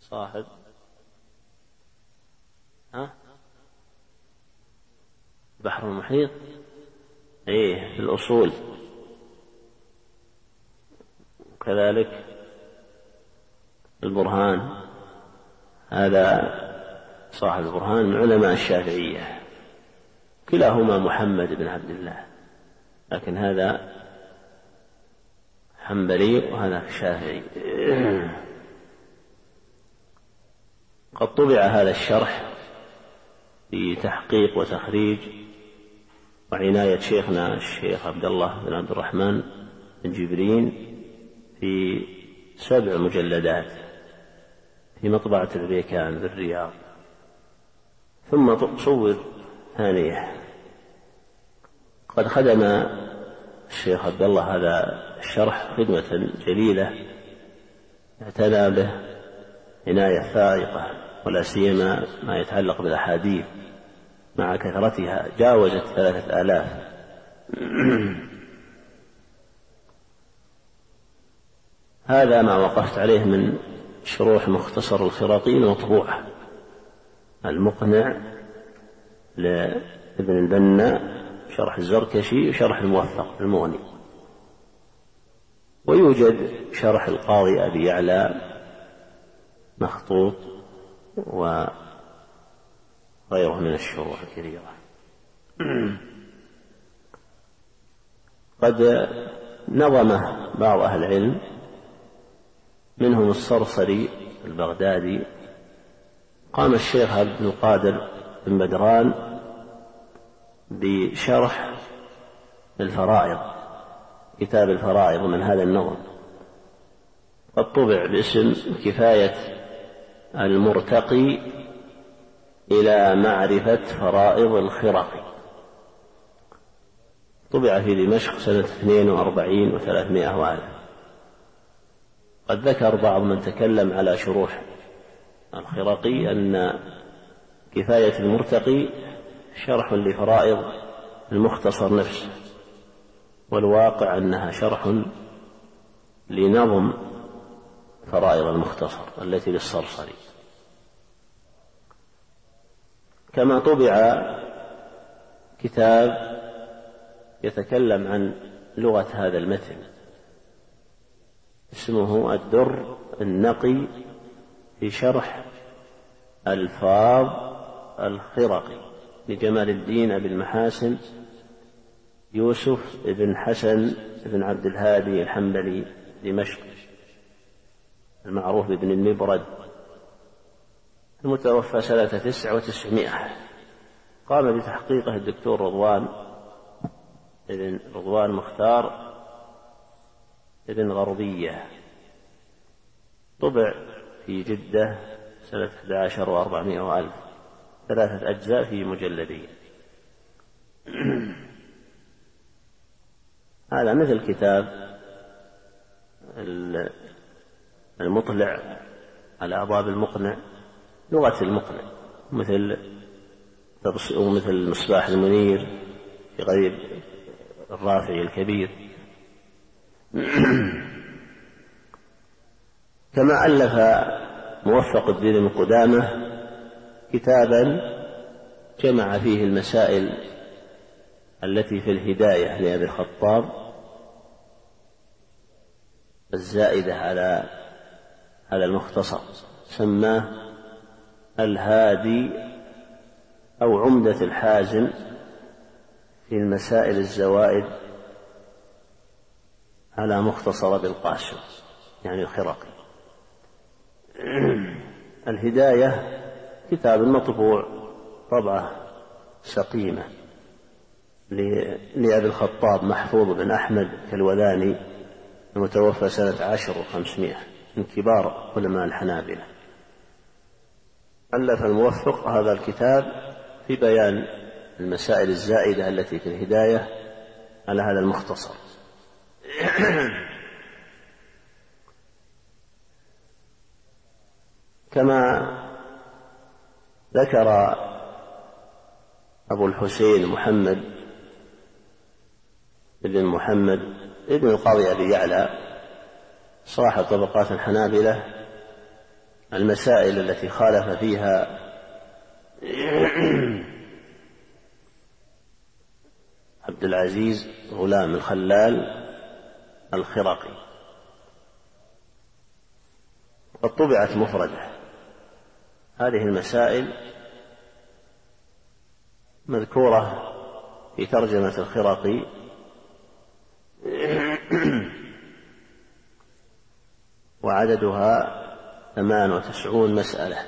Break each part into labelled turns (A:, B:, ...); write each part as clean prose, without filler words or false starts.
A: صاحب بحر المحيط في الأصول، وكذلك البرهان، هذا صاحب البرهان من علماء الشافعية، كلاهما محمد بن عبد الله، لكن هذا حنبلي وهذا شافعي. قد طبع هذا الشرح بتحقيق وتخريج وعناية شيخنا الشيخ عبد الله بن عبد الرحمن بن جبرين في 7 مجلدات في مطبعة البيكان بالرياض، ثم صور ثانية. قد خدم الشيخ عبد الله هذا الشرح خدمة جليلة اعتنى به عناية فائقة، ولا سيما ما يتعلق بالأحاديث مع كثرتها جاوزت 3000. هذا ما وقفت عليه من شروح مختصر الخراقي المطبوعة، المقنع لابن البنا، شرح الزركشي، وشرح الموفق المغني، ويوجد شرح القاضي أبي يعلى مخطوط وغيره من الشروح الكثيرة. قد نظمه بعض أهل العلم، منهم الصرصري البغدادي. قام الشيخ عبد القادر بن بدران بشرح الفرائض، كتاب الفرائض من هذا النظم، قد طبع باسم كفاية المرتقي إلى معرفة فرائض الخرقي، طبع في دمشق سنة 42 و300 وألف. قد ذكر بعض من تكلم على شروح الخرقي أن كفاية المرتقي شرح لفرائض المختصر نفسه، والواقع أنها شرح لنظم فرائض المختصر التي للصرصري. كما طبع كتاب يتكلم عن لغة هذا المتن اسمه الدر النقي في شرح ألفاظ الخرقي لجمال الدين أبي المحاسن يوسف بن حسن بن عبد الهادي الحنبلي دمشق، المعروف بابن المبرد، المتوفى سنة 900. قام بتحقيقه الدكتور رضوان مختار ابن غربية، طبع في جدة سنة 11 و400 وألف، 3 أجزاء في مجلدين. هذا مثل كتاب المطلع على أبواب المقنع، لغة المقنع، ومثل مصباح المنير في غريب الرافعي الكبير. كما ألف موفق الدين بن قدامة كتابا جمع فيه المسائل التي في الهداية لأبي الخطاب الزائدة على المختصر، سماه الهادي أو عمدة الحازم في المسائل الزوائد على مختصر بالقاسم، يعني الخرقي. الهداية كتاب مطبوع طبعة سقيمة لأبي الخطاب محفوظ بن أحمد كالوذاني، المتوفى سنة 10 و500، من كبار علماء الحنابلة. ألف الموفق هذا الكتاب في بيان المسائل الزائدة التي في الهداية على هذا المختصر. كما ذكر أبو الحسين محمد ابن محمد ابن القاضي أبي يعلى صاحب طبقات الحنابلة المسائل التي خالف فيها عبد العزيز غلام الخلال الخرقي، قد طبعت مفردة. هذه المسائل مذكورة في ترجمة الخرقي، وعددها 98 مسألة.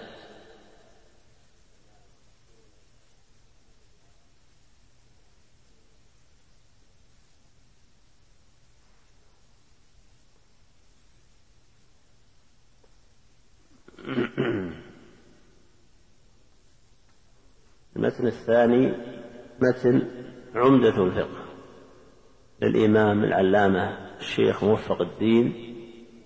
A: المتن الثاني متن عمدة الفقه للإمام العلامة الشيخ موفق الدين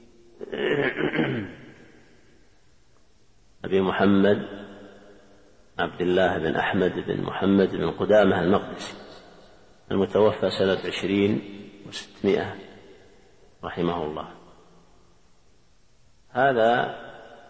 A: أبي محمد عبد الله بن أحمد بن محمد بن قدامة المقدسي، المتوفى سنة 20 و600 رحمه الله. هذا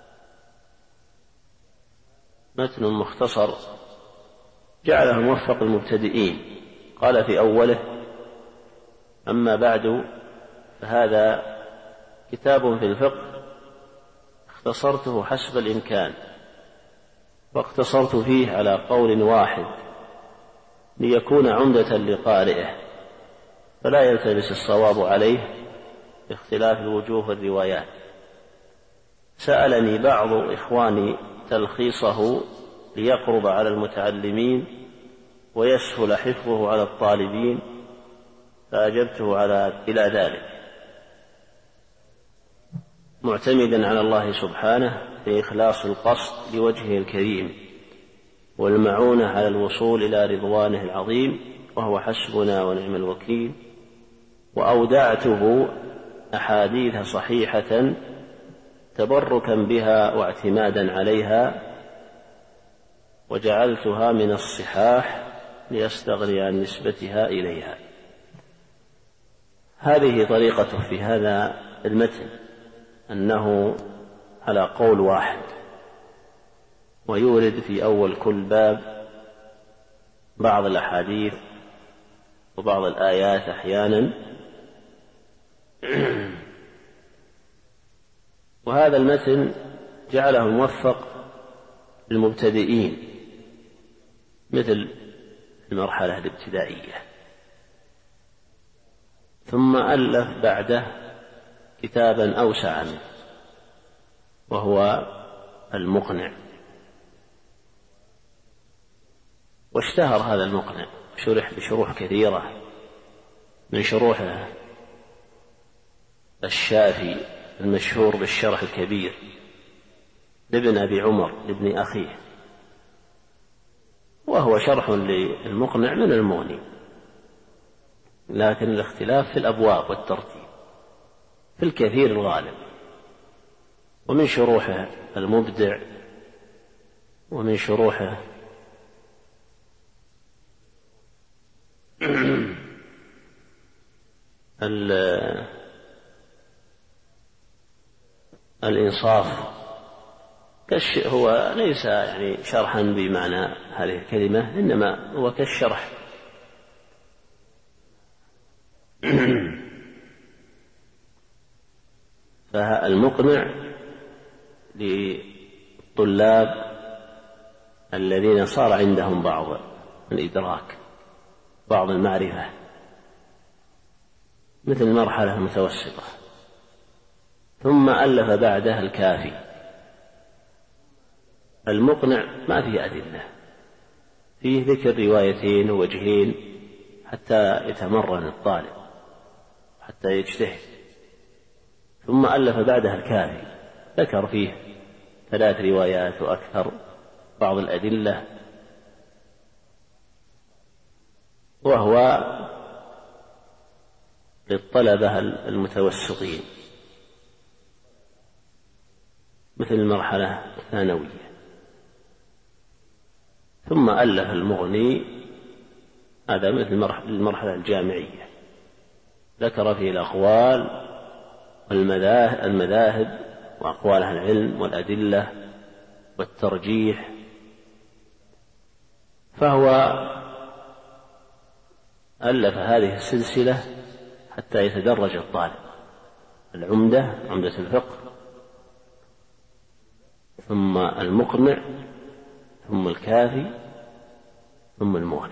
A: متن مختصر جعله الموفق المبتدئين. قال في أوله: أما بعد، فهذا كتاب في الفقه اختصرته حسب الإمكان، واقتصرت فيه على قول واحد ليكون عمدة لقارئه، فلا يلتبس الصواب عليه باختلاف الوجوه والروايات. سألني بعض إخواني تلخيصه ليقرب على المتعلمين ويسهل حفظه على الطالبين، فأجبته إلى ذلك، معتمدا على الله سبحانه في إخلاص القصد لوجهه الكريم والمعونة على الوصول إلى رضوانه العظيم، وهو حسبنا ونعم الوكيل. وأودعته أحاديث صحيحة تبركا بها واعتمادا عليها، وجعلتها من الصحاح ليستغني عن نسبتها إليها. هذه طريقته في هذا المتن، أنه على قول واحد، ويورد في أول كل باب بعض الأحاديث وبعض الآيات أحيانا. وهذا المتن جعله موفق للمبتدئين مثل المرحلة الابتدائية. ثم ألف بعده كتابا أوسع منه، وهو المقنع، واشتهر هذا المقنع، شرح بشروح كثيرة، من شروحه الشافي المشهور بالشرح الكبير لابن أبي عمر لابن أخيه، وهو شرح للمقنع من المغني، لكن الاختلاف في الأبواب والترتيب في الكثير الغالب. ومن شروحه المبدع، ومن شروحه الإنصاف، هو ليس يعني شرحا بمعنى هذه الكلمة، إنما هو كالشرح. فالمقنع للطلاب الذين صار عندهم بعض الإدراك، بعض المعرفة، مثل المرحلة المتوسطة. ثم ألف بعدها الكافي. المقنع ما فيه أدلة، فيه ذكر روايتين ووجهين حتى يتمرن الطالب، حتى يجتهد. ثم ألف بعدها الكافي، ذكر فيه 3 روايات وأكثر، بعض الأدلة، وهو للطلبة المتوسطين مثل المرحلة الثانوية. ثم ألف المغني، هذا مثل المرحلة الجامعية، ذكر فيه الأقوال والمذاهب وأقوال أهل العلم والأدلة والترجيح، فهو ألف هذه السلسلة حتى يتدرج الطالب: العمدة، عمدة الفقه، ثم المقنع، ثم الكافي، ثم المغني.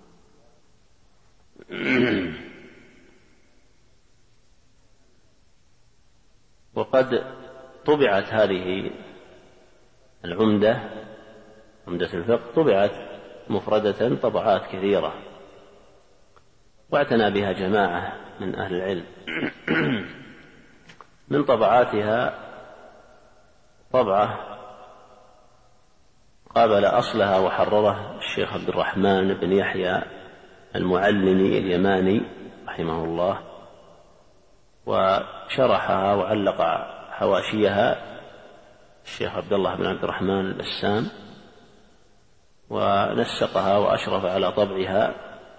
A: وقد طبعت هذه العمدة، عمدة الفقه، طبعت مفردة طبعات كثيرة، واعتنى بها جماعة من أهل العلم. من طبعاتها طبعة قابل أصلها وحرره الشيخ عبد الرحمن بن يحيى المعلمي اليماني رحمه الله، وشرحها وعلق حواشيها الشيخ عبد الله بن عبد الرحمن البسام، ونسقها وأشرف على طبعها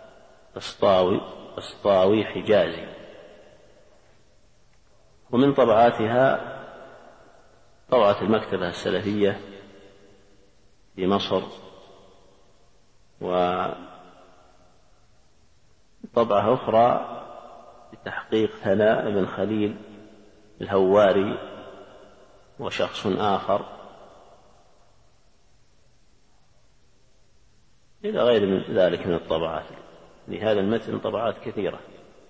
A: أسطاوي حجازي. ومن طبعاتها طبعة المكتبة السلفية في مصر، وطبعة أخرى بتحقيق ثناء بن خليل الهواري وشخص آخر، إلى غير من ذلك من الطبعات. لهذا المتن طبعات كثيرة.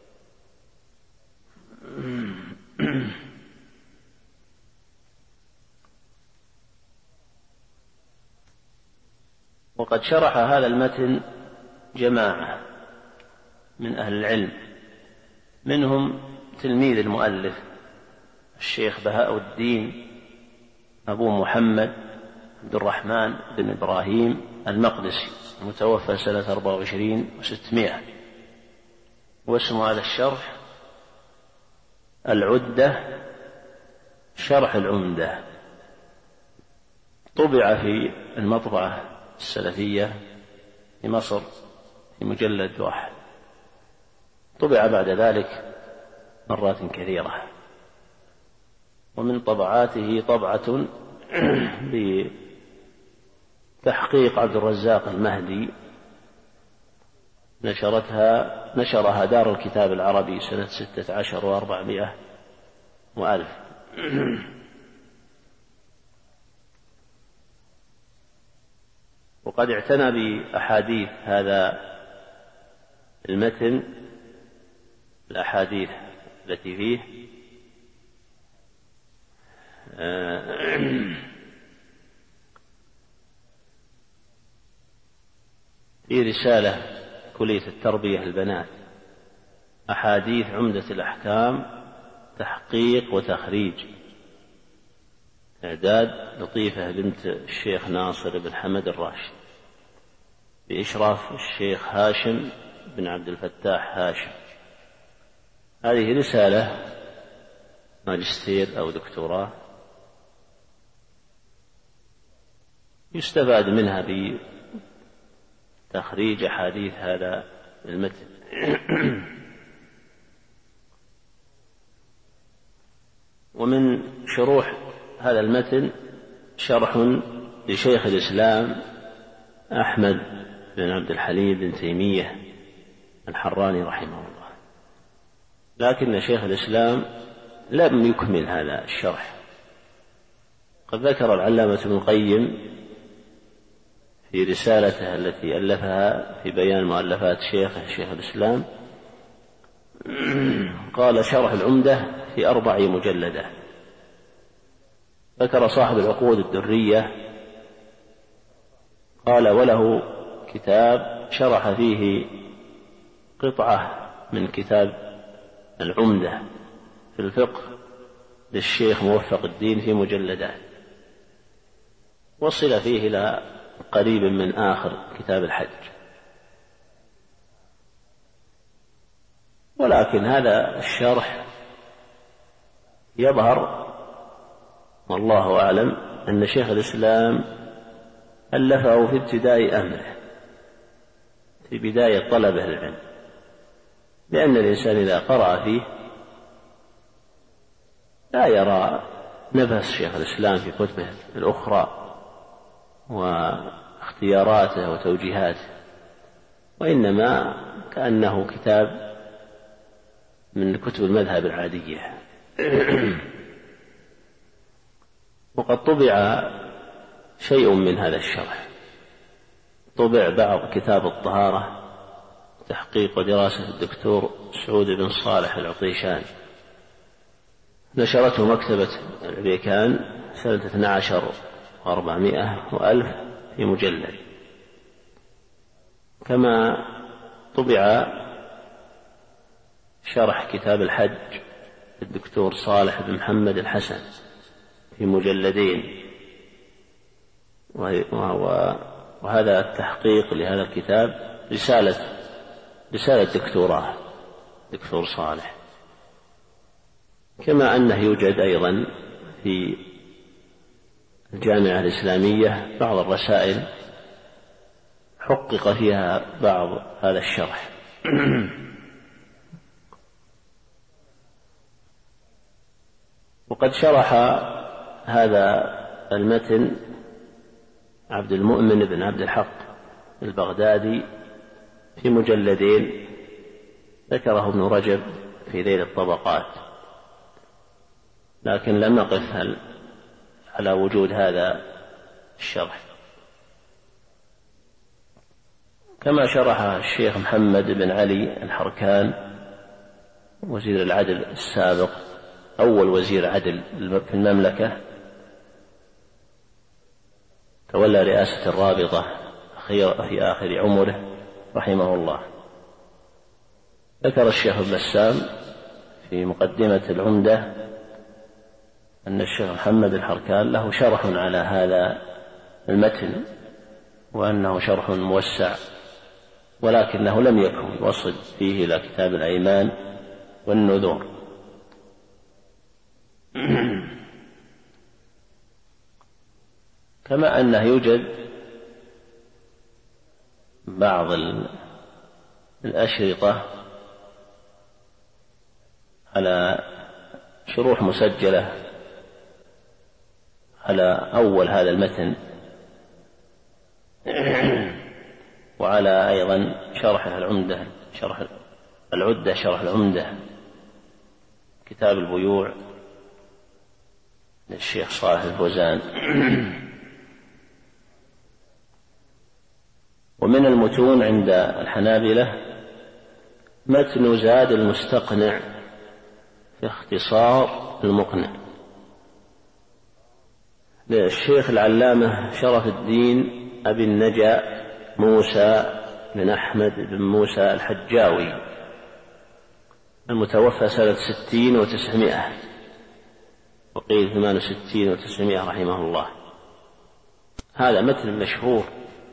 A: وقد شرح هذا المتن جماعة من أهل العلم، منهم تلميذ المؤلف الشيخ بهاء الدين أبو محمد عبد الرحمن بن إبراهيم المقدسي، المتوفى سنة 24 و600، واسم هذا الشرح العدة شرح العمدة. طبع في المطبعة السلفية في مصر في مجلد واحد، طبع بعد ذلك مرات كثيرة. ومن طبعاته طبعة بتحقيق عبد الرزاق المهدي، نشرها دار الكتاب العربي سنة 16 و400 وألف. وقد اعتنى بأحاديث هذا المتن، الأحاديث التي فيه، في رسالة كلية التربية البنات: أحاديث عمدة الأحكام، تحقيق وتخريج، إعداد لطيفة بنت الشيخ ناصر بن حمد الراشد، بإشراف الشيخ هاشم بن عبد الفتاح هاشم. هذه رسالة ماجستير أو دكتوراه يستفاد منها بتخريج أحاديث هذا المتن. ومن شروح هذا المتن شرح لشيخ الإسلام أحمد بن عبد الحليم بن تيمية الحراني رحمه الله، لكن شيخ الإسلام لم يكمل هذا الشرح. قد ذكر العلامة ابن القيم في رسالته التي ألفها في بيان مؤلفات شيخ الإسلام، قال: شرح العمدة في 4 مجلدات. ذكر صاحب العقود الدرية قال: وله كتاب شرح فيه قطعة من كتاب العمدة في الفقه للشيخ موفق الدين في مجلدات، وصل فيه إلى قريب من آخر كتاب الحج. ولكن هذا الشرح يظهر والله أعلم أن شيخ الإسلام ألفه في ابتداء أمره، في بداية طلبه العلم، لأن الإنسان إذا قرأ فيه لا يرى نفس شيخ الإسلام في كتبه الأخرى واختياراته وتوجيهاته، وإنما كأنه كتاب من كتب المذهب العادية. وقد طبع شيء من هذا الشرح، طبع بعض كتاب الطهارة تحقيق ودراسة الدكتور سعود بن صالح العطيشان، نشرته مكتبة البيكان سنة 12 و400 وألف في مجلد. كما طبع شرح كتاب الحج الدكتور صالح بن محمد الحسن في مجلدين، وهذا التحقيق لهذا الكتاب رسالة دكتوراه دكتور صالح. كما أنه يوجد أيضا في الجامعة الإسلامية بعض الرسائل حقق فيها بعض هذا الشرح. وقد شرح هذا المتن عبد المؤمن بن عبد الحق البغدادي في مجلدين ذكره ابن رجب في ذيل الطبقات، لكن لم نقف على وجود هذا الشرح. كما شرح الشيخ محمد بن علي الحركان وزير العدل السابق، أول وزير عدل في المملكة، تولى رئاسة الرابطة في آخر عمره رحمه الله. ذكر الشيخ البسام في مقدمة العمدة أن الشيخ محمد الحركان له شرح على هذا المتن، وأنه شرح موسع، ولكنه لم يكن وصل فيه إلى كتاب الأيمان والنذور. كما أنه يوجد بعض الأشرطة على شروح مسجلة على أول هذا المتن، وعلى أيضا شرحه العمدة، شرح العدة، شرح العمدة، كتاب البيوع للشيخ صالح الفوزان. ومن المتون عند الحنابلة متن زاد المستقنع في اختصار المقنع للشيخ العلامة شرف الدين أبي النجا موسى بن أحمد بن موسى الحجاوي المتوفى سنة 60 و900 وقيل 68 و900 رحمه الله. هذا متن مشهور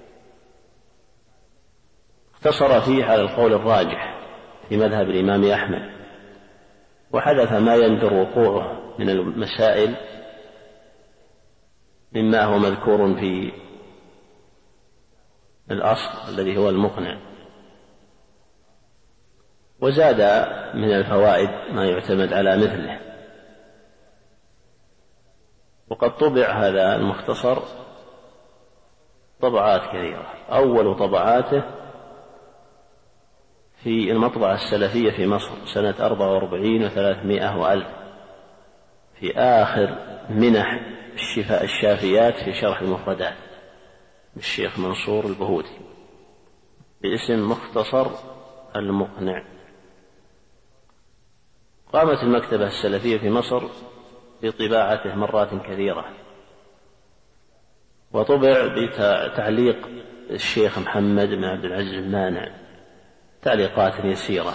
A: اختصر فيه على القول الراجح في مذهب الإمام أحمد، وحدث ما يندر وقوعه من المسائل مما هو مذكور في الأصل الذي هو المقنع، وزاد من الفوائد ما يعتمد على مثله. وقد طبع هذا المختصر طبعات كثيرة. أول طبعاته في المطبعة السلفية في مصر سنة 44 و300 وألف، في آخر منح الشفاء الشافيات في شرح المفردات للشيخ منصور البهوتي باسم مختصر المقنع. قامت المكتبة السلفية في مصر بطباعته مرات كثيرة، وطبع بتعليق الشيخ محمد بن عبد العزيز المانع، تعليقات يسيرة.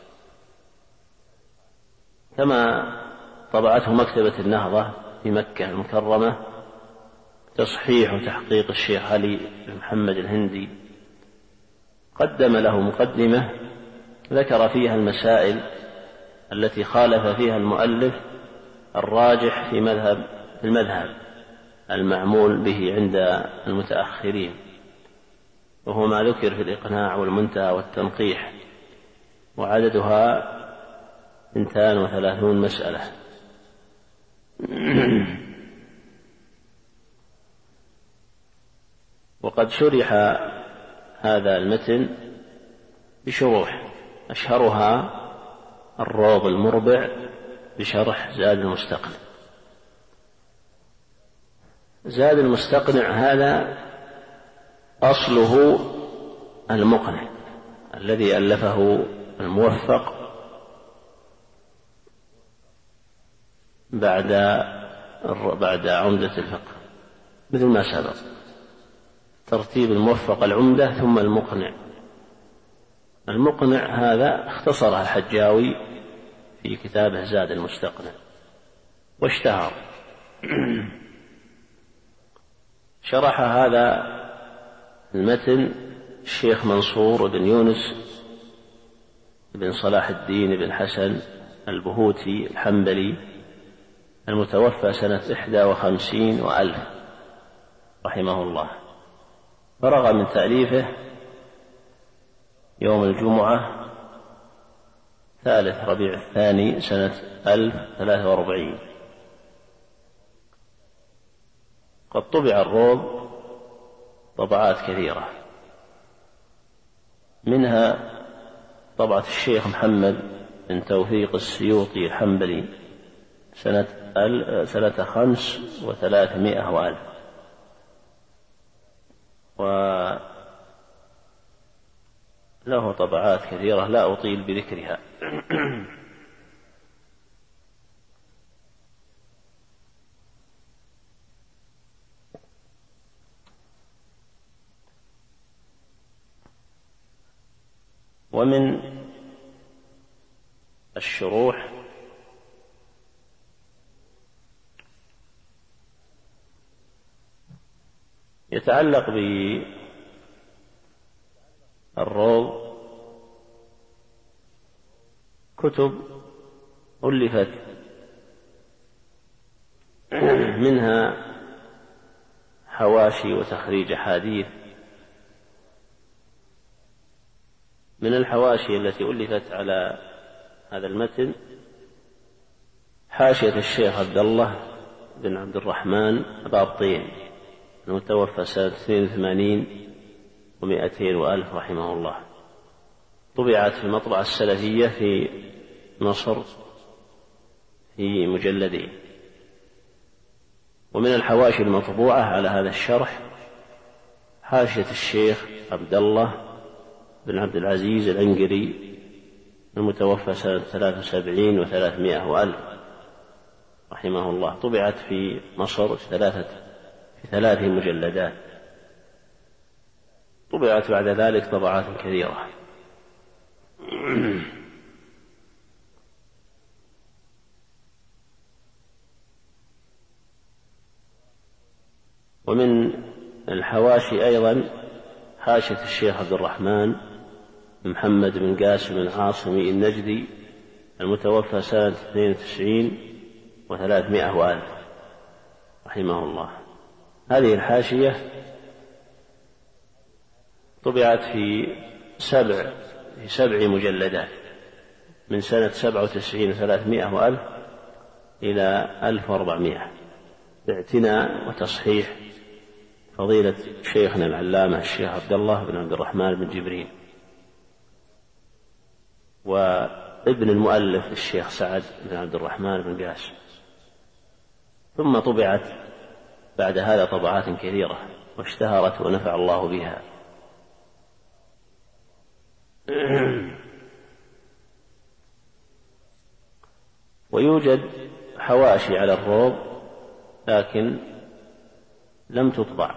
A: كما طبعته مكتبة النهضة في مكة المكرمة تصحيح وتحقيق الشيخ علي بن محمد الهندي، قدم له مقدمة ذكر فيها المسائل التي خالف فيها المؤلف الراجح في المذهب المعمول به عند المتأخرين، وهو ما ذكر في الإقناع والمنتهى والتنقيح، وعددها 32 مسألة. وقد شرح هذا المتن بشروح، أشهرها الروض المربع بشرح زاد المستقنع. زاد المستقنع هذا أصله المقنع الذي ألفه الموفق بعد عمدة الفقه، مثل ما سبق ترتيب الموفق العمدة ثم المقنع. المقنع هذا اختصرها الحجاوي في كتابه زاد المستقنع واشتهر. شرح هذا المتن الشيخ منصور بن يونس بن صلاح الدين بن حسن البهوتي الحنبلي المتوفى سنة 51 وألف رحمه الله. فرغ من تأليفه يوم الجمعة 3 ربيع الثاني سنة 1043. قد طبع الروض طبعات كثيرة، منها طبعة الشيخ محمد بن توفيق السيوطي الحنبلي سنة 5300 وألف، وله طبعات كثيرة لا أطيل بذكرها. ومن الشروح يتعلق بالروض كتب ألفت، منها حواشي وتخريج أحاديث. من الحواشي التي ألفت على هذا المتن حاشية الشيخ عبد الله بن عبد الرحمن بابطين المتوفى سنة 82 و200 وألف رحمه الله. طبعت في المطبعة السلفية في مصر في مجلدين. ومن الحواشي المطبوعة على هذا الشرح حاشية الشيخ عبد الله بن عبد العزيز العنقري المتوفى سنة 73 و300 وألف رحمه الله. طبعت في مصر في 3 مجلدات. طبعت بعد ذلك طبعات كثيرة. ومن الحواشي أيضا حاشية الشيخ عبد الرحمن محمد بن قاسم العاصمي النجدي المتوفى سنة 92 و300 وألف رحمه الله. هذه الحاشية طبعت في 7 مجلدات من سنة 97 و300 وألف إلى 1400 باعتناء وتصحيح فضيلة شيخنا العلامة الشيخ عبد الله بن عبد الرحمن بن جبريل وابن المؤلف الشيخ سعد بن عبد الرحمن بن قاسم. ثم طبعت بعد هذا طبعات كثيرة واشتهرت ونفع الله بها. ويوجد حواشي على الروض لكن لم تطبع،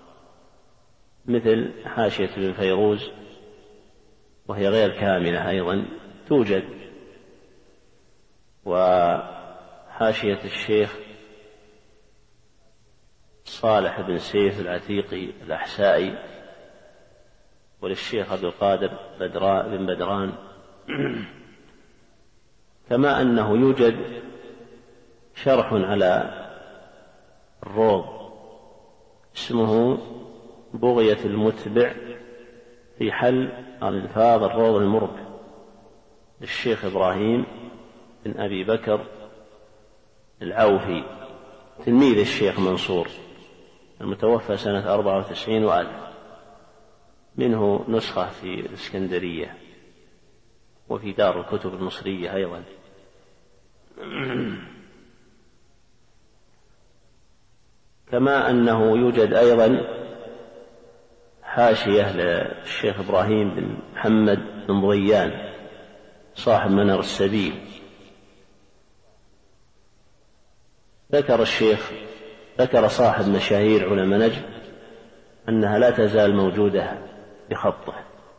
A: مثل حاشية ابن فيروز وهي غير كاملة أيضا توجد، وحاشية الشيخ صالح بن سيف العتيقي الأحسائي وللشيخ عبد القادر بن بدران. كما أنه يوجد شرح على الروض اسمه بغية المتبع في حل ألفاظ الروض المربع للشيخ إبراهيم بن أبي بكر العوفي تلميذ الشيخ منصور المتوفى سنة 94 وألف، منه نسخة في الإسكندرية وفي دار الكتب المصرية أيضا. كما أنه يوجد أيضا حاشية للشيخ إبراهيم بن محمد بن ضيان صاحب منار السبيل. ذكر صاحب مشاهير علماء نجد أنها لا تزال موجودة بخطه.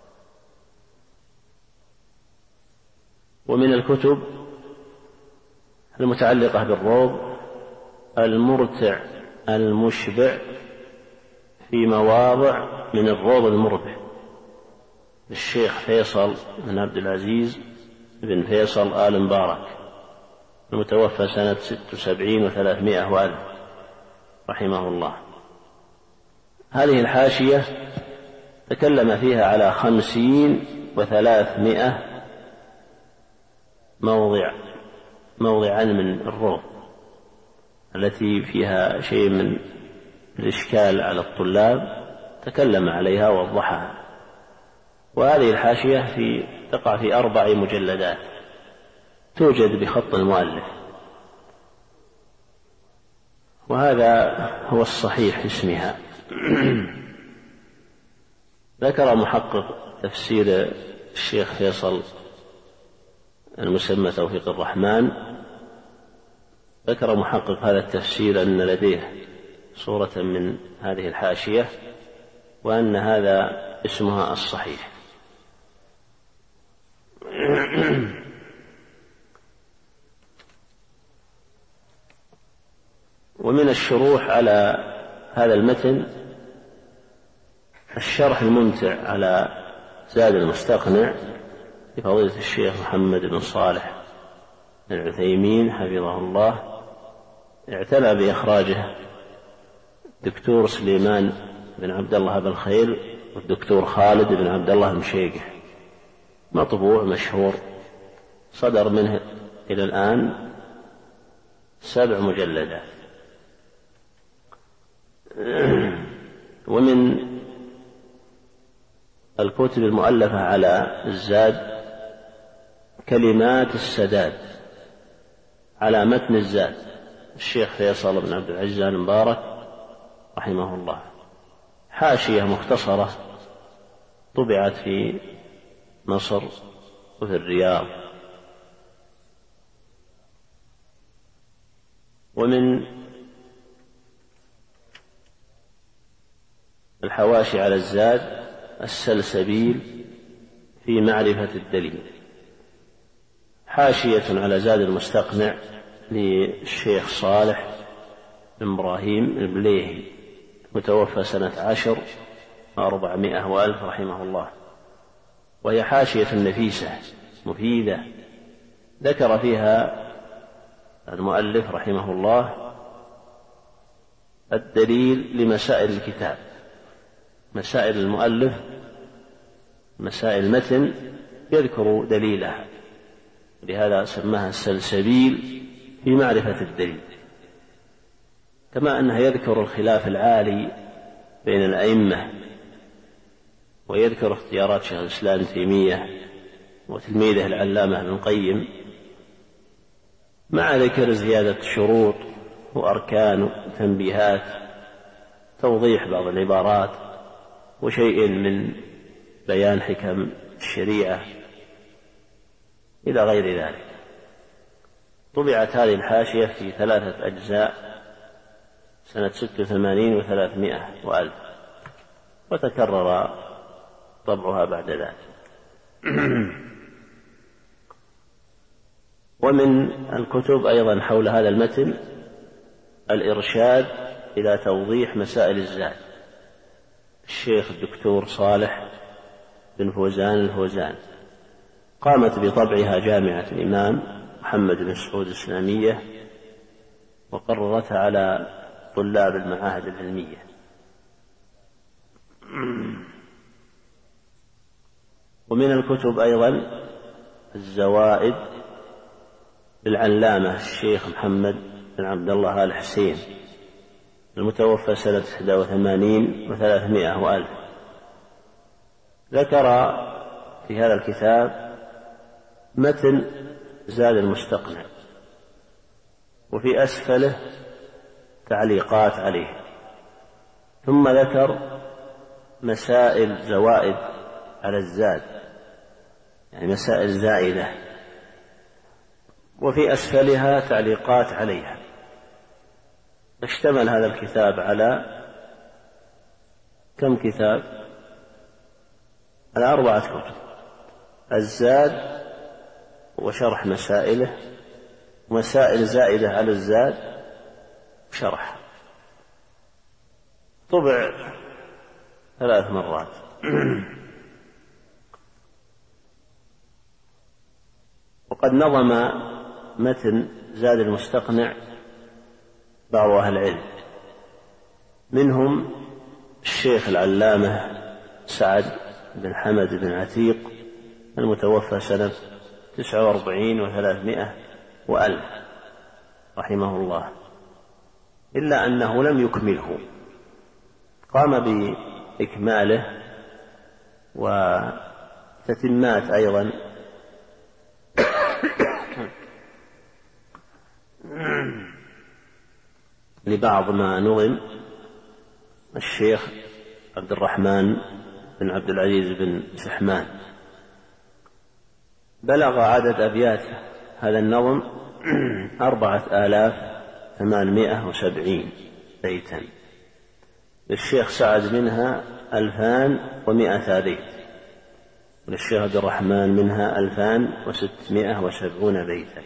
A: ومن الكتب المتعلقة بالروض المرتع المشبع في مواضع من الروض المربع للشيخ فيصل بن عبد العزيز بن فيصل آل مبارك المتوفى سنة 76 و300 وألف رحمه الله. هذه الحاشية تكلم فيها على 50 و300 موضعا من الروض التي فيها شيء من الإشكال على الطلاب، تكلم عليها ووضحها. وهذه الحاشية تقع في 4 مجلدات، توجد بخط المؤلف، وهذا هو الصحيح في اسمها. ذكر محقق تفسير الشيخ فيصل المسمى توفيق الرحمن، ذكر محقق هذا التفسير أن لديه صورة من هذه الحاشية وأن هذا اسمها الصحيح. ومن الشروح على هذا المتن الشرح الممتع على زاد المستقنع لفضيلة الشيخ محمد بن صالح العثيمين حفظه الله، اعتنى بإخراجه الدكتور سليمان بن عبد الله بن خير والدكتور خالد بن عبد الله المشيقح، مطبوع مشهور، صدر منه إلى الآن 7 مجلدات. ومن الكتب المؤلفة على الزاد كلمات السداد على متن الزاد الشيخ فيصل بن عبد العزيز المبارك رحمه الله، حاشية مختصرة طبعت في مصر وفي الرياض. ومن الحواشي على الزاد السلسبيل في معرفة الدليل، حاشية على زاد المستقنع للشيخ صالح بن إبراهيم البليهي متوفى سنة 10 و400 وألف رحمه الله، وهي حاشية نفيسة مفيدة، ذكر فيها المؤلف رحمه الله الدليل لمسائل الكتاب، مسائل المؤلف مسائل المتن يذكر دليلها، لهذا سماها السلسبيل في معرفة الدليل. كما أنه يذكر الخلاف العالي بين الأئمة، ويذكر اختيارات شيخ الإسلام تيمية وتلميذه العلامة ابن القيم، مع ذكر زيادة شروط وأركان وتنبيهات، توضيح بعض العبارات، وشيء من بيان حكم الشريعة إلى غير ذلك. طبعت هذه الحاشية في 3 أجزاء سنة 86 و300 وألف، وتكرر طبعها بعد ذلك. ومن الكتب أيضا حول هذا المتن الإرشاد إلى توضيح مسائل الزاد الشيخ الدكتور صالح بن فوزان الفوزان، قامت بطبعها جامعة الإمام محمد بن سعود الإسلامية، وقررتها على طلاب المعاهد العلمية. ومن الكتب أيضا الزوائد للعلامة الشيخ محمد بن عبد الله آل حسين المتوفى سنة 81 و300 وألف. ذكر في هذا الكتاب متن زاد المستقنع، وفي أسفله تعليقات عليه، ثم ذكر مسائل زوائد على الزاد، يعني مسائل زائدة، وفي أسفلها تعليقات عليها. اشتمل هذا الكتاب على كم كتاب؟ على 4 كتب: الزاد وشرح مسائله، ومسائل زائدة على الزاد وشرح. طبع 3 مرات. وقد نظم متن زاد المستقنع بعض أهل العلم، منهم الشيخ العلامة سعد بن حمد بن عتيق المتوفى سنة 49 و300 وألف رحمه الله، إلا أنه لم يكمله، قام بإكماله وتتمات أيضا لبعض ما نظم الشيخ عبد الرحمن بن عبد العزيز بن سحمان. بلغ عدد أبيات هذا النظم 4870 بيتا، للشيخ سعد منها 2100 بيت، وللشيخ عبد الرحمن منها 2670 بيتا.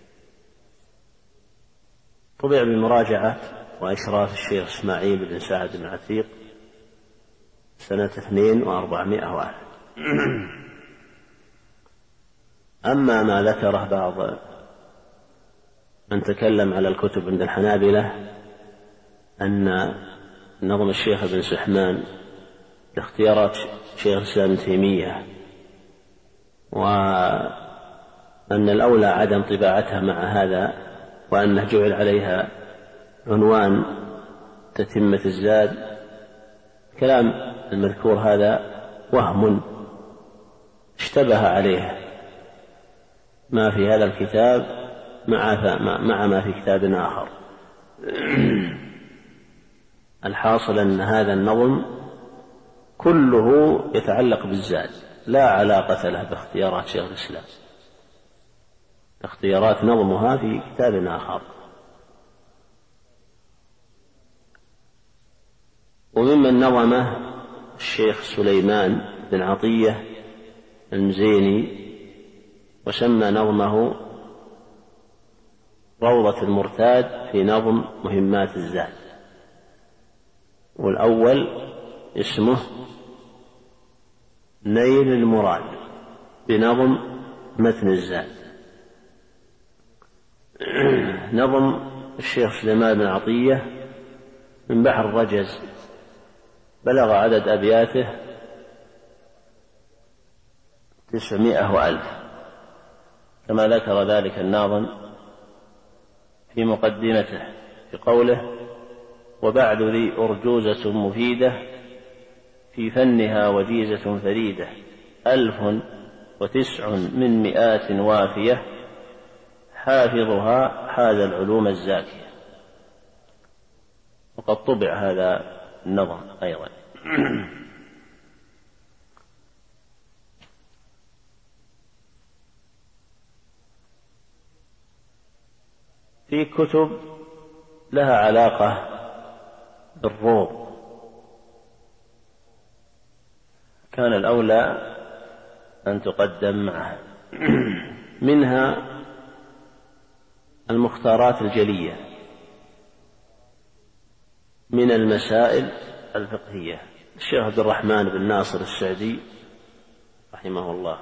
A: طبع بمراجعة وإشراف الشيخ إسماعيل بن سعد بن عتيق سنة 2400 وألف. أما ما ذكره بعض من تكلم على الكتب عند الحنابلة أن نظم الشيخ ابن سحمان لاختيارات شيخ الإسلام ابن تيمية، وأن الأولى عدم طباعتها مع هذا، وأنه جعل عليها عنوان تتمة الزاد، كلام المذكور هذا وهم اشتبه عليه ما في هذا الكتاب مع ما في كتاب آخر. الحاصل أن هذا النظم كله يتعلق بالزاد، لا علاقة له باختيارات شيخ الإسلام، اختيارات نظمها في كتاب آخر. وممن نظمه الشيخ سليمان بن عطية المزيني، وسمى نظمه روضة المرتاد في نظم مهمات الزاد، والأول اسمه نيل المراد بنظم متن الزاد. نظم الشيخ سليمان بن عطية من بحر الرجز، بلغ عدد أبياته 900 وألف، كما ذكر ذلك الناظم في مقدمته بقوله: وبعد ذي أرجوزة مفيدة في فنها وجيزة فريدة، 1009 وافية، حافظها حاز العلوم الزاكية. وقد طبع هذا النظم أيضا. في كتب لها علاقة بالروض كان الأولى أن تقدم معه، منها المختارات الجلية من المسائل الفقهية، الشيخ عبد الرحمن بن ناصر السعدي رحمه الله.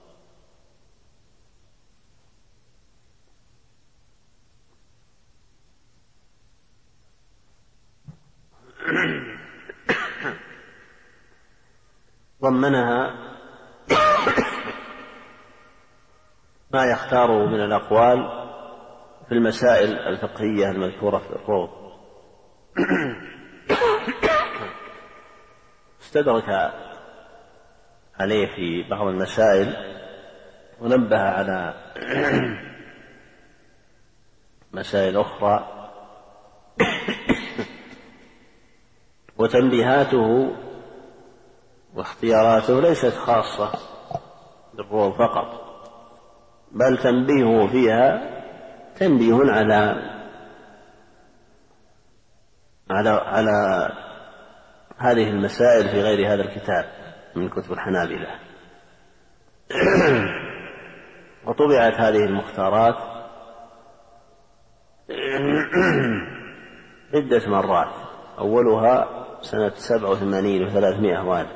A: ضمنها ما يختاره من الأقوال في المسائل الفقهية المذكورة في الروض. استدرك عليه في بعض المسائل ونبه على مسائل أخرى، وتنبيهاته واختياراته ليست خاصة بالروض فقط، بل تنبيهه فيها تنبيه على هذه المسائل في غير هذا الكتاب من كتب الحنابلة. وطبعت هذه المختارات عدة مرات، أولها سنة 87 و300 والف.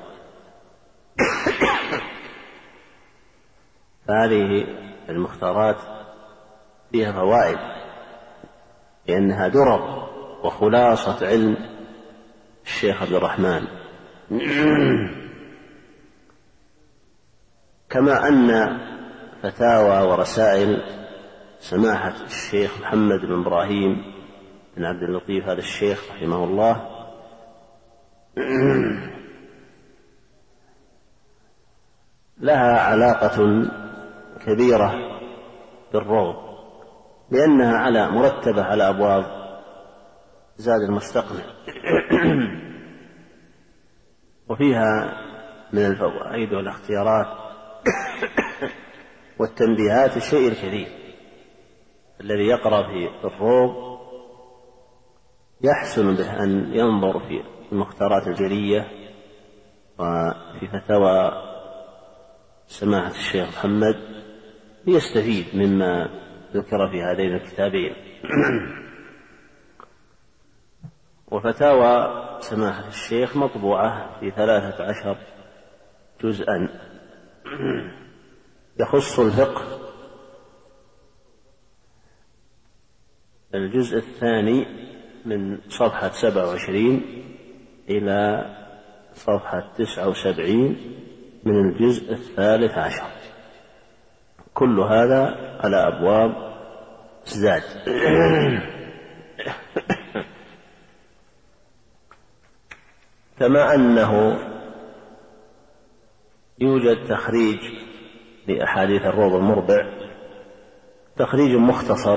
A: فهذه المختارات فيها فوائد، لأنها درر وخلاصة علم الشيخ عبد الرحمن. كما أن فتاوى ورسائل سماحة الشيخ محمد بن إبراهيم بن عبد اللطيف هذا الشيخ رحمه الله لها علاقة كبيرة بالروض، لأنها مرتبة على أبواب زاد المستقنع، وفيها من الفوائد والاختيارات والتنبيهات الشيء الكثير. الذي يقرأ في الروض يحسن به أن ينظر في المختارات الجلية وفي فتاوى سماحة الشيخ محمد ليستفيد مما ذكر في هذين الكتابين. وفتاوى سماحة الشيخ مطبوعة في 13 جزءا يخص الفقه. الجزء الثاني من صفحة 27 إلى صفحة 79 من الجزء 13، كل هذا على أبواب الزاد. كما أنه يوجد تخريج لأحاديث الروض المربع، تخريج مختصر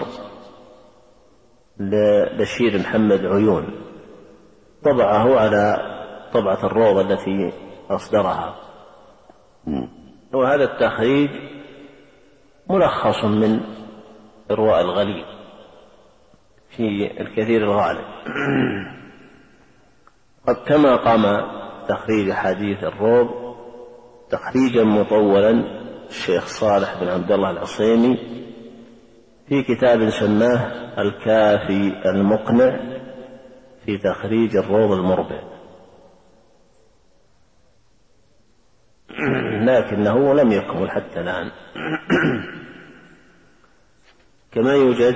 A: لبشير محمد عيون، طبعه على طبعة الروض التي أصدرها. وهذا التخريج ملخص من إرواء الغليل في الكثير الغالب. كما قام تخريج حديث الروض تخريجا مطولا الشيخ صالح بن عبد الله العصيمي في كتاب سماه الكافي المقنع في تخريج الروض المربع، لكنه لم يكمل حتى الآن. كما يوجد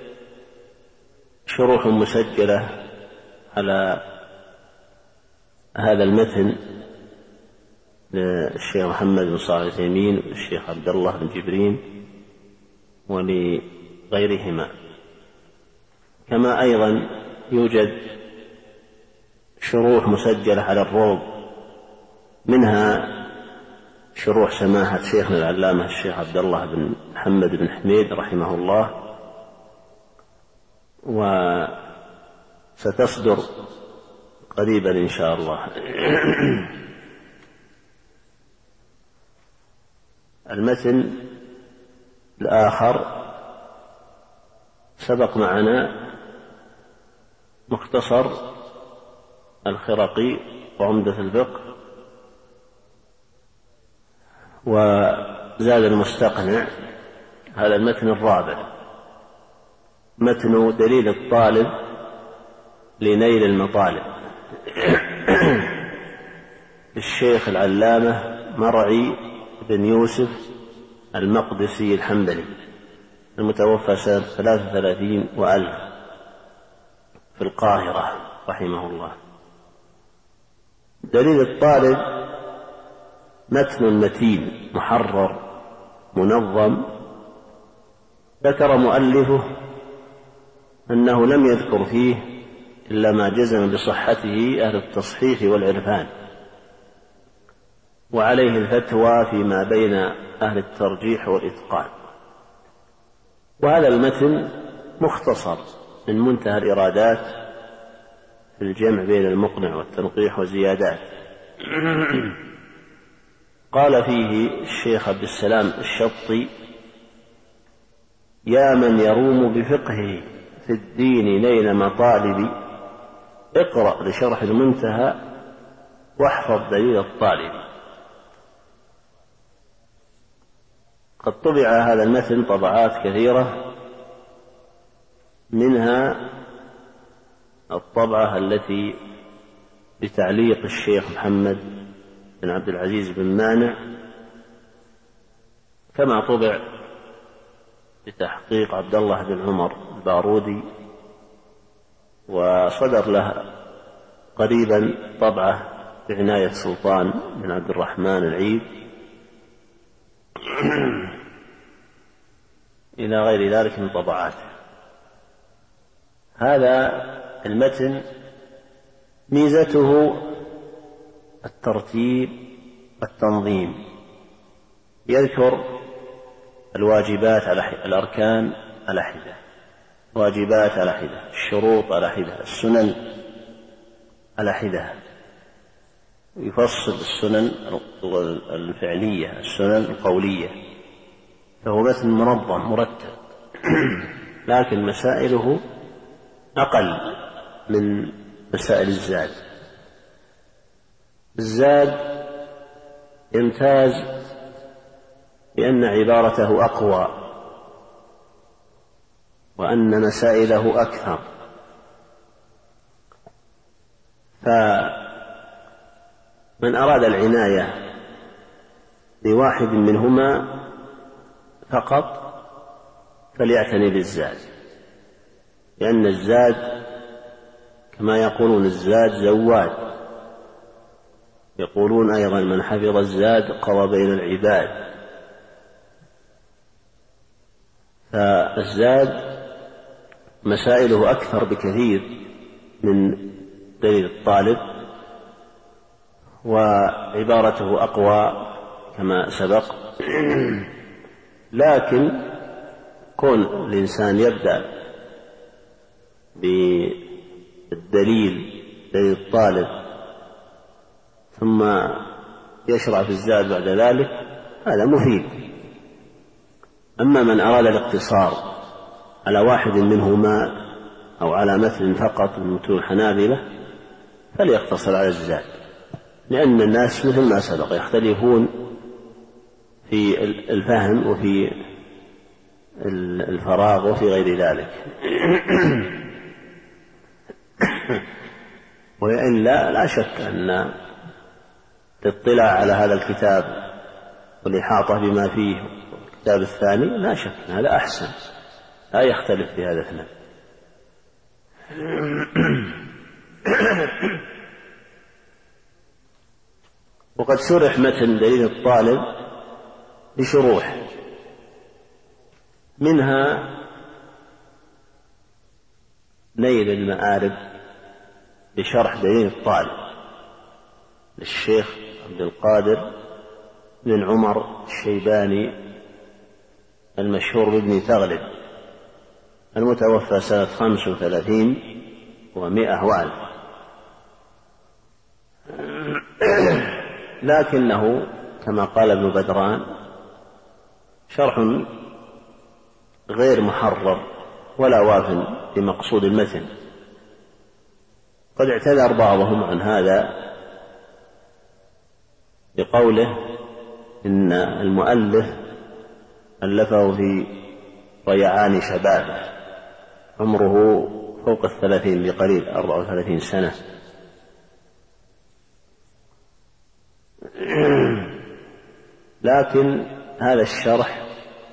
A: شروح مسجلة على هذا المتن للشيخ محمد بن صالح العثيمين والشيخ عبد الله بن جبرين ولغيرهما. كما أيضا يوجد شروح مسجلة على الروض، منها شروح سماحة شيخنا العلامة الشيخ عبد الله بن محمد بن حميد رحمه الله، وستصدر قريبا إن شاء الله. المتن الآخر سبق معنا مختصر الخرقي وعمدة الفقه، وزاد المستقنع. هذا المتن الرابع، متن دليل الطالب لنيل المطالب للشيخ العلامة مرعي بن يوسف المقدسي الحنبلي المتوفى سنة 33 وألف في القاهرة رحمه الله. دليل الطالب متن متين محرر منظم، ذكر مؤلفه أنه لم يذكر فيه إلا ما جزم بصحته أهل التصحيح والعرفان، وعليه الفتوى فيما بين أهل الترجيح والإتقان. وهذا المتن مختصر من منتهى الإرادات في الجمع بين المقنع والتنقيح وزيادات. قال فيه الشيخ عبد السلام الشطي: يا من يروم بفقهه في الدين نيل مطالب، اقرأ لشرح المنتهى واحفظ دليل الطالب. قد طبع هذا المتن طبعات كثيرة، منها الطبعة التي بتعليق الشيخ محمد بن عبد العزيز بن مانع، كما طبع بتحقيق عبد الله بن عمر البارودي، وصدر له قريبا طبعة بعناية سلطان بن عبد الرحمن العيد، إلى غير ذلك من طبعاته. هذا المتن ميزته الترتيب والتنظيم، يذكر الواجبات على الأركان على حدة، واجبات على حدة، الشروط على حدة، السنن على حدة، يفصل السنن الفعلية، السنن القولية، فهو متن منظم مرتب. لكن مسائله أقل من مسائل الزاد. الزاد يمتاز بأن عبارته أقوى، وأن مسائله أكثر، فمن أراد العناية بواحد منهما فقط فليعتني بالزاد، لأن الزاد كما يقولون الزاد زواد، يقولون أيضا من حفظ الزاد قضى بين العباد. فالزاد مسائله أكثر بكثير من دليل الطالب، وعبارته أقوى كما سبق. لكن كون الإنسان يبدأ بالدليل دليل الطالب ثم يشرع في الزاد بعد ذلك، هذا مفيد. أما من أراد الاقتصار على واحد منهما أو على مثل فقط من متون الحنابلة فليقتصر على الزاد، لأن الناس مثل ما سبق يختلفون في الفهم وفي الفراغ وفي غير ذلك. وإلا لا شك أن الاطلاع على هذا الكتاب والإحاطة بما فيه الكتاب الثاني لا شك أن هذا أحسن، لا يختلف في هذا الاثنين. وقد شرح متن دليل الطالب بشروح، منها نيل المآرب بشرح دليل الطالب للشيخ عبد القادر بن عمر الشيباني المشهور بابن ثغلب، المتوفى سنة 35 و100 وألف. لكنه كما قال ابن بدران شرح غير محرر ولا واف بمقصود المتن. قد اعتذر بعضهم عن هذا بقوله إن المؤلف ألفه في ريعان شبابه، عمره فوق 30 بقليل، 34 سنة. لكن هذا الشرح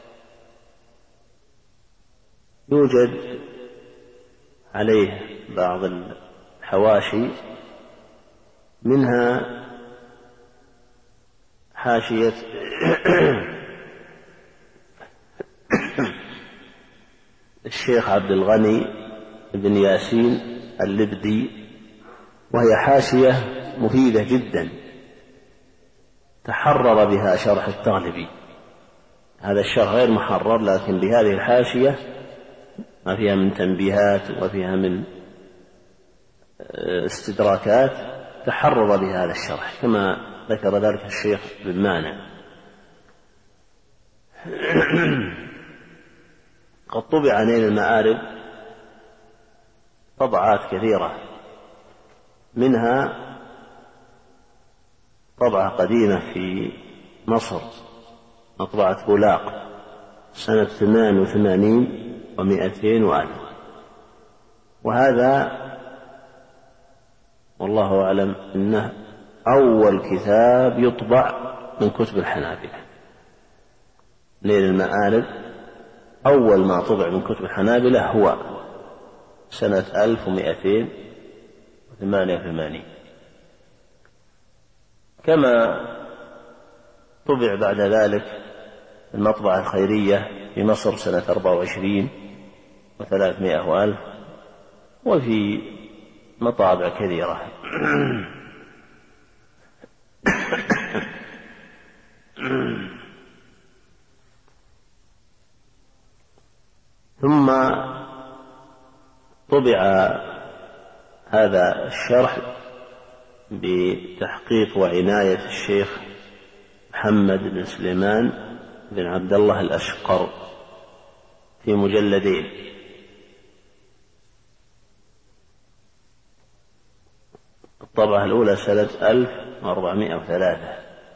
A: يوجد عليه بعض الحواشي، منها حاشية الشيخ عبد الغني بن ياسين اللبدي، وهي حاشية مفيدة جدا تحرر بها شرح التغلبي. هذا الشرح غير محرر، لكن بهذه الحاشية ما فيها من تنبيهات وفيها من استدراكات تحرر بهذا الشرح، كما ذكر ذلك الشيخ بن مانع. قد طبع نيل المآرب طبعات كثيرة، منها طبعة قديمة في مصر، مطبعة بولاق سنة 88 و200 وألف، وهذا والله أعلم إنه أول كتاب يطبع من كتب الحنابلة. نيل المآرب أول ما طبع من كتب الحنابلة هو سنة 1288، كما طبع بعد ذلك المطبعة الخيرية في مصر سنة 24 و300 وألف، وفي مطابع كثيرة. ثم طبع هذا الشرح بتحقيق وعناية الشيخ محمد بن سليمان بن عبد الله الأشقر في مجلدين، الطبعة الأولى سنة 1403.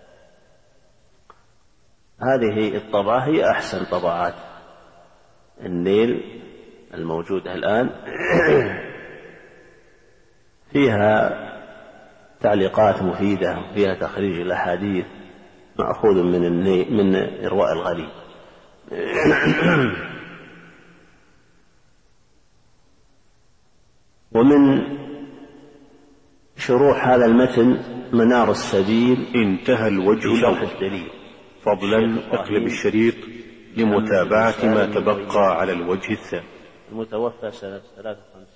A: هذه الطبعة هي أحسن طبعات النيل الموجودة الآن، فيها تعليقات مفيدة وفيها تخريج الأحاديث مأخوذ من إرواء الغليل. ومن شروح هذا المتن منار السبيل.
B: انتهى الوجه الأول. فضلا اقلب الشريط لمتابعة ما تبقى على الوجه الثاني.
A: المتوفى سنة 53.